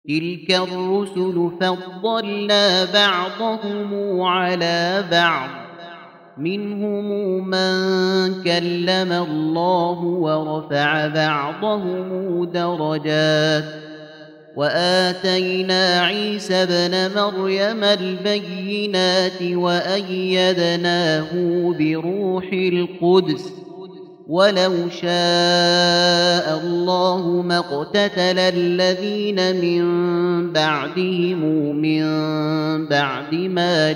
تلك الرسل فضلنا بعضهم على بعض منهم من كلم الله ورفع بعضهم درجات وآتينا عيسى ابن مريم البينات وأيدناه بروح القدس ولو شاء الله ما اقتتل الذين من بعدهم من بعد ما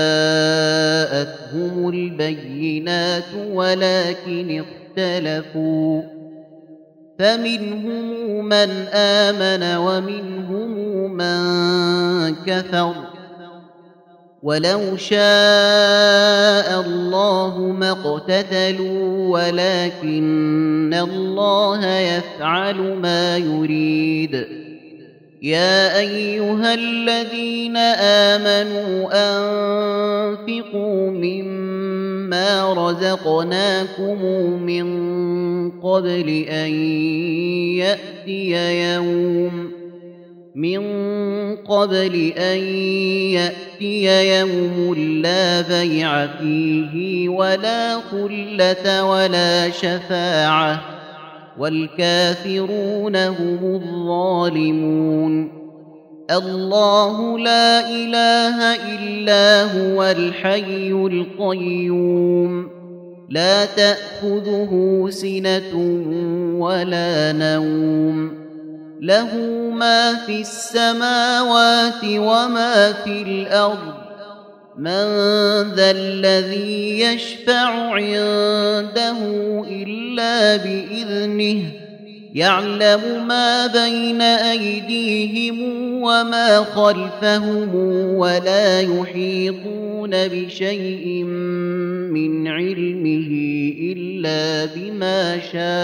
جاءتهم البينات ولكن اختلفوا فمنهم من آمن ومنهم من كفر ولو شاء الله ما اقتتلوا ولكن الله يفعل ما يريد يا أيها الذين آمنوا أنفقوا مما رزقناكم من قبل أن يأتي يوم لا بيع فيه ولا خلة ولا شفاعة والكافرون هم الظالمون الله لا إله إلا هو الحي القيوم لا تأخذه سنة ولا نوم له ما في السماوات وما في الأرض من ذا الذي يشفع عنده إلا بإذنه يعلم ما بين أيديهم وما خلفهم ولا يحيطون بشيء من علمه إلا بما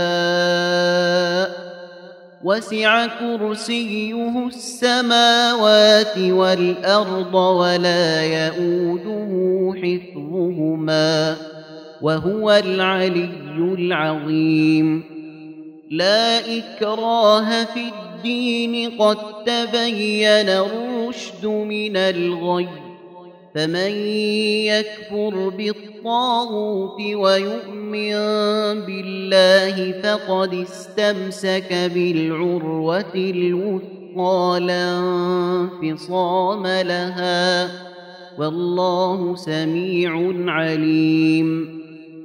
شاء وسع كرسيه السماوات والأرض ولا يئوده حفظهما وهو العلي العظيم لا إكراه في الدين قد تبين الرشد من الغي فمن يكفر بالطاغوت ويؤمن بالله فقد استمسك بالعروة الوثقى لا انفصام لها والله سميع عليم